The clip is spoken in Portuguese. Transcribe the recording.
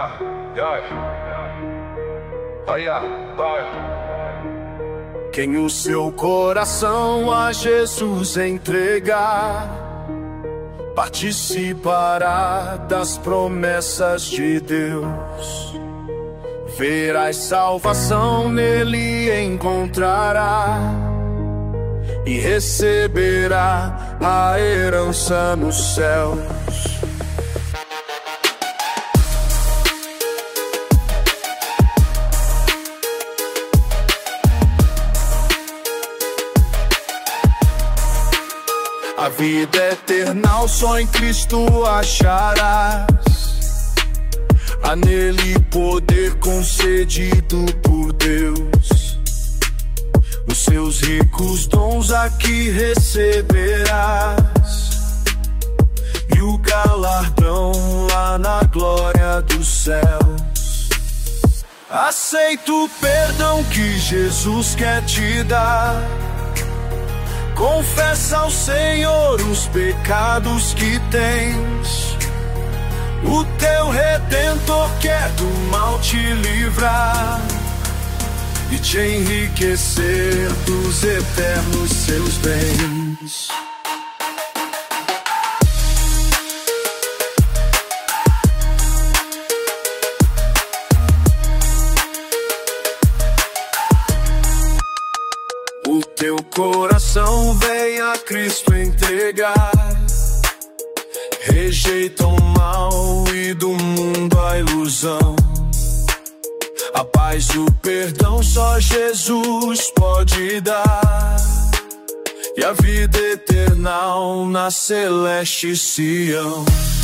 Quem o seu coração a Jesus entregar, participará das promessas de Deus. Verás salvação, nele encontrará e receberá a herança nos céus. A vida eterna só em Cristo acharás. Há nele poder concedido por Deus. Os seus ricos dons aqui receberás, e o galardão lá na glória dos céus. Aceita o perdão que Jesus quer te dar. Confessa ao Senhor os pecados que tens. O teu Redentor quer do mal te livrar e te enriquecer dos eternos seus bens. O teu coração vem a Cristo entregar. Rejeita o mal e do mundo a ilusão. A paz e o perdão só Jesus pode dar, e a vida eterna na celeste Sião.